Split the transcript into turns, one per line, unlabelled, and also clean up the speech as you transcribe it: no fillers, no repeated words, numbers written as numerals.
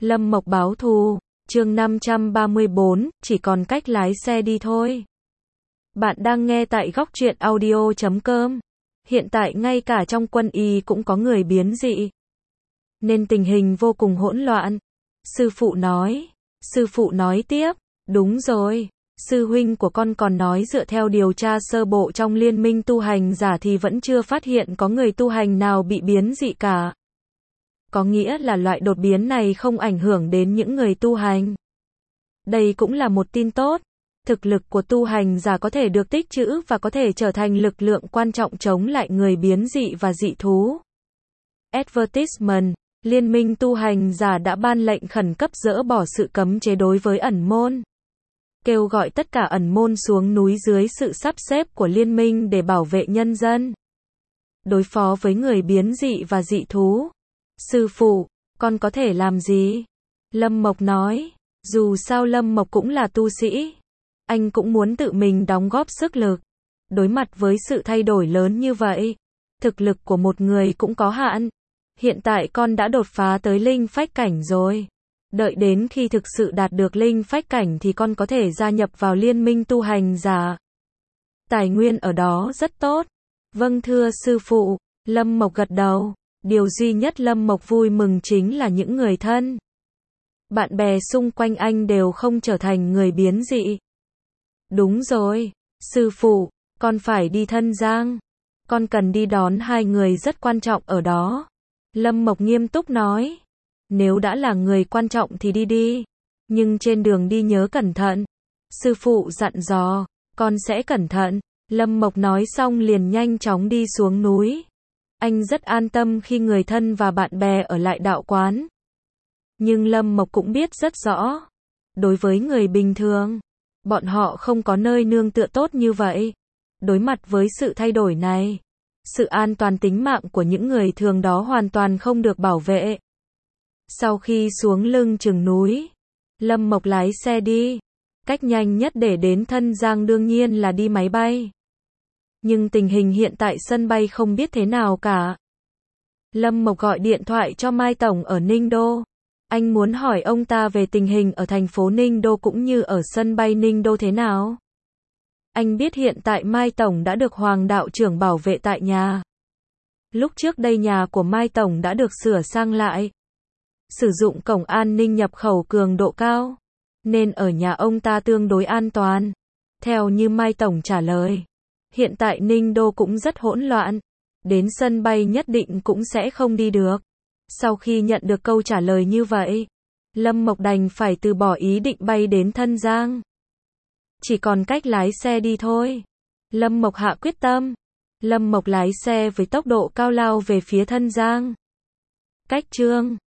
Lâm Mộc báo thù, chương 534, chỉ còn cách lái xe đi thôi. Bạn đang nghe tại góc truyện audio.com. Hiện tại ngay cả trong quân y cũng có người biến dị, nên tình hình vô cùng hỗn loạn. Sư phụ nói tiếp, đúng rồi, sư huynh của con còn nói dựa theo điều tra sơ bộ trong liên minh tu hành giả thì vẫn chưa phát hiện có người tu hành nào bị biến dị cả. Có nghĩa là loại đột biến này không ảnh hưởng đến những người tu hành. Đây cũng là một tin tốt. Thực lực của tu hành giả có thể được tích trữ và có thể trở thành lực lượng quan trọng chống lại người biến dị và dị thú. Advertisement, Liên minh tu hành giả đã ban lệnh khẩn cấp dỡ bỏ sự cấm chế đối với ẩn môn. Kêu gọi tất cả ẩn môn xuống núi dưới sự sắp xếp của liên minh để bảo vệ nhân dân. Đối phó với người biến dị và dị thú. Sư phụ, con có thể làm gì? Lâm Mộc nói, dù sao Lâm Mộc cũng là tu sĩ. Anh cũng muốn tự mình đóng góp sức lực. Đối mặt với sự thay đổi lớn như vậy, thực lực của một người cũng có hạn. Hiện tại con đã đột phá tới linh phách cảnh rồi. Đợi đến khi thực sự đạt được linh phách cảnh thì con có thể gia nhập vào liên minh tu hành giả. Tài nguyên ở đó rất tốt. Vâng thưa sư phụ, Lâm Mộc gật đầu. Điều duy nhất Lâm Mộc vui mừng chính là những người thân. Bạn bè xung quanh anh đều không trở thành người biến dị. Đúng rồi, sư phụ, con phải đi Thân Giang. Con cần đi đón hai người rất quan trọng ở đó. Lâm Mộc nghiêm túc nói. Nếu đã là người quan trọng thì đi đi. Nhưng trên đường đi nhớ cẩn thận. Sư phụ dặn dò, con sẽ cẩn thận. Lâm Mộc nói xong liền nhanh chóng đi xuống núi. Anh rất an tâm khi người thân và bạn bè ở lại đạo quán. Nhưng Lâm Mộc cũng biết rất rõ. Đối với người bình thường, bọn họ không có nơi nương tựa tốt như vậy. Đối mặt với sự thay đổi này, sự an toàn tính mạng của những người thường đó hoàn toàn không được bảo vệ. Sau khi xuống lưng chừng núi, Lâm Mộc lái xe đi. Cách nhanh nhất để đến Thân Giang đương nhiên là đi máy bay. Nhưng tình hình hiện tại sân bay không biết thế nào cả. Lâm Mộc gọi điện thoại cho Mai Tổng ở Ninh Đô. Anh muốn hỏi ông ta về tình hình ở thành phố Ninh Đô cũng như ở sân bay Ninh Đô thế nào. Anh biết hiện tại Mai Tổng đã được Hoàng đạo trưởng bảo vệ tại nhà. Lúc trước đây nhà của Mai Tổng đã được sửa sang lại. Sử dụng cổng an ninh nhập khẩu cường độ cao. Nên ở nhà ông ta tương đối an toàn. Theo như Mai Tổng trả lời. Hiện tại Ninh Đô cũng rất hỗn loạn. Đến sân bay nhất định cũng sẽ không đi được. Sau khi nhận được câu trả lời như vậy, Lâm Mộc đành phải từ bỏ ý định bay đến Thân Giang. Chỉ còn cách lái xe đi thôi. Lâm Mộc hạ quyết tâm. Lâm Mộc lái xe với tốc độ cao lao về phía Thân Giang. Cách chương